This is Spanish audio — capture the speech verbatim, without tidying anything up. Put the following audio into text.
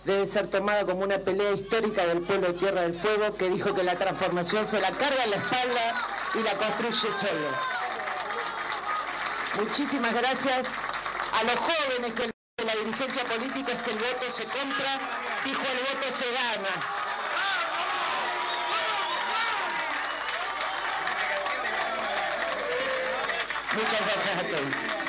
debe ser tomada como una pelea histórica del pueblo de Tierra del Fuego, que dijo que la transformación se la carga en la espalda y la construye solo. Muchísimas gracias a los jóvenes que la dirigencia política es que el voto se compra, dijo el voto se gana. Muchas gracias a todos.